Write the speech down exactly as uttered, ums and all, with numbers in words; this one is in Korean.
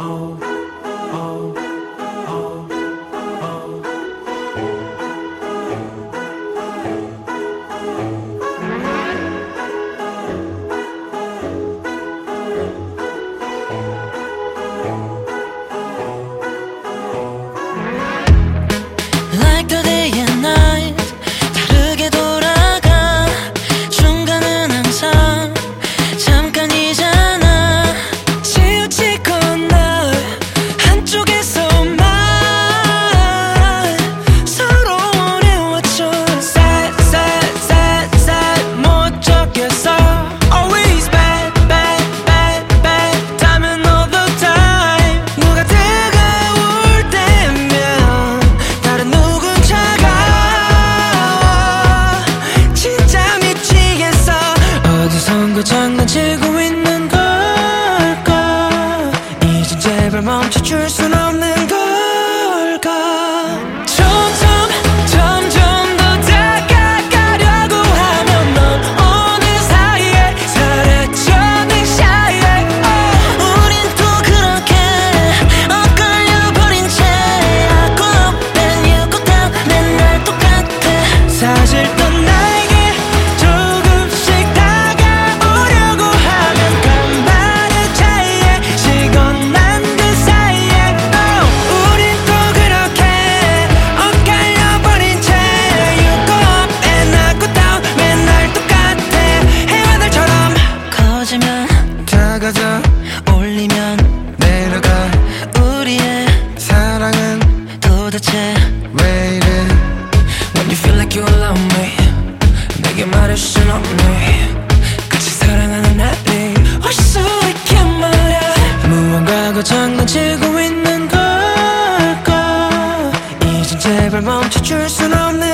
Like the day and night 다르게 돌아가 중간은 항상 잠깐이잖아. 치우치고 날 한쪽에서만 서로 원해왔죠. Sad sad sad sad 못 적겠어. Always bad bad bad bad time all the time. 누가 뜨거울 때면 다른 누군 차가워. 진짜 미치겠어. 어디선가 장난치고 있는 걸까. 이젠 제발 멈춰줄 순 없는 걸까. 점점 점점 더 다가가려고 하면 넌 어느사이에 사라져 내 사이에. oh. 우린 또 그렇게 엇갈려버린 채 하고 up and you go down 맨날 똑같아. 사실 넌 나에게 조금씩 다가오려고 하면 간발의 차이에 식어난 그 사이에. oh. 우린 또 그렇게 엇갈려버린 채 you go up and I go down 맨날 똑같아. 해와달처럼 커지면 다가져 올리면 내려가. 우리의 사랑은 도대체 왜 이래. When you feel like you love me 내게 말할 순 없네. 같이 사랑하는 날이 올 수 있게 말야. 무언가가 장난치고 있는 걸까. 이젠 제발 멈춰줄 순 없네